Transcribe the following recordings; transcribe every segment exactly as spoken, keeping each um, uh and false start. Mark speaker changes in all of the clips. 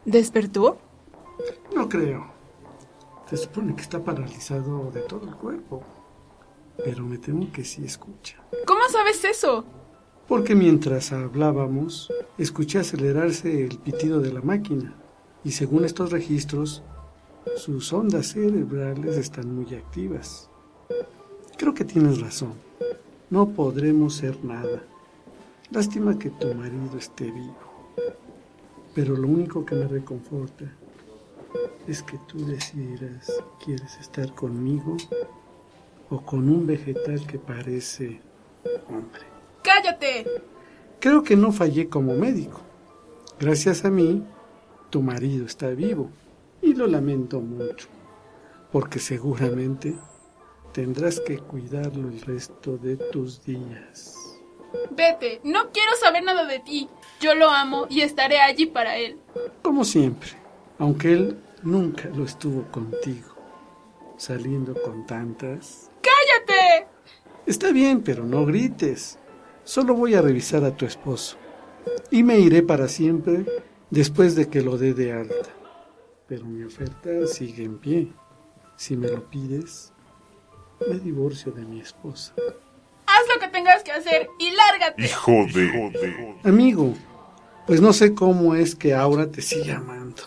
Speaker 1: ¿Despertó?
Speaker 2: No creo. Se supone que está paralizado de todo el cuerpo. Pero me temo que sí escucha.
Speaker 1: ¿Cómo sabes eso?
Speaker 2: Porque mientras hablábamos, escuché acelerarse el pitido de la máquina. Y según estos registros, sus ondas cerebrales están muy activas. Creo que tienes razón. No podremos ser nada. Lástima que tu marido esté vivo. Pero lo único que me reconforta es que tú decidirás, ¿quieres estar conmigo o con un vegetal que parece hombre?
Speaker 1: ¡Cállate!
Speaker 2: Creo que no fallé como médico. Gracias a mí, tu marido está vivo. Y lo lamento mucho, porque seguramente tendrás que cuidarlo el resto de tus días.
Speaker 1: Vete, no quiero saber nada de ti. Yo lo amo y estaré allí para él.
Speaker 2: Como siempre, aunque él nunca lo estuvo contigo, saliendo con tantas...
Speaker 1: ¡Cállate!
Speaker 2: Está bien, pero no grites. Solo voy a revisar a tu esposo. Y me iré para siempre después de que lo dé de alta. Pero mi oferta sigue en pie. Si me lo pides, me divorcio de mi esposa.
Speaker 1: Haz lo que tengas que hacer y lárgate.
Speaker 3: Hijo de...
Speaker 2: Amigo, pues no sé cómo es que Aura te sigue amando.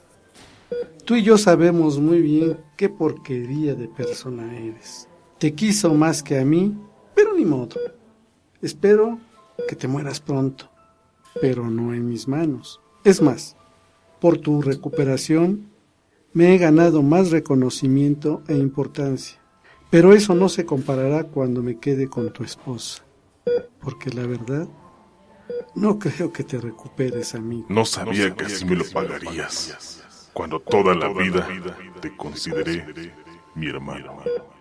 Speaker 2: Tú y yo sabemos muy bien qué porquería de persona eres. Te quiso más que a mí, pero ni modo. Espero que te mueras pronto, pero no en mis manos. Es más, por tu recuperación me he ganado más reconocimiento e importancia. Pero eso no se comparará cuando me quede con tu esposa. Porque la verdad, no creo que te recuperes, amigo.
Speaker 3: No sabía que así me lo pagarías. Cuando toda la vida te consideré mi hermano.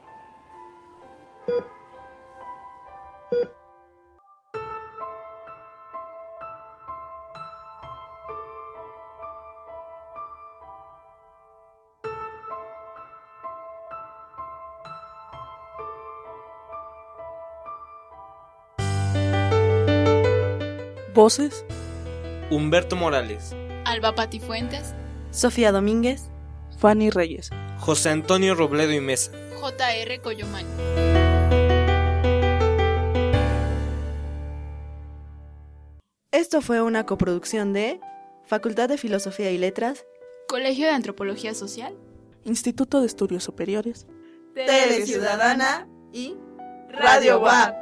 Speaker 4: Voces:
Speaker 5: Humberto Morales,
Speaker 6: Alba Patifuentes,
Speaker 7: Sofía Domínguez,
Speaker 4: Fanny Reyes,
Speaker 5: José Antonio Robledo y Mesa,
Speaker 6: J R Coyomán.
Speaker 7: Esto fue una coproducción de Facultad de Filosofía y Letras,
Speaker 6: Colegio de Antropología Social,
Speaker 4: Instituto de Estudios Superiores,
Speaker 7: Tele Ciudadana y Radio W A P.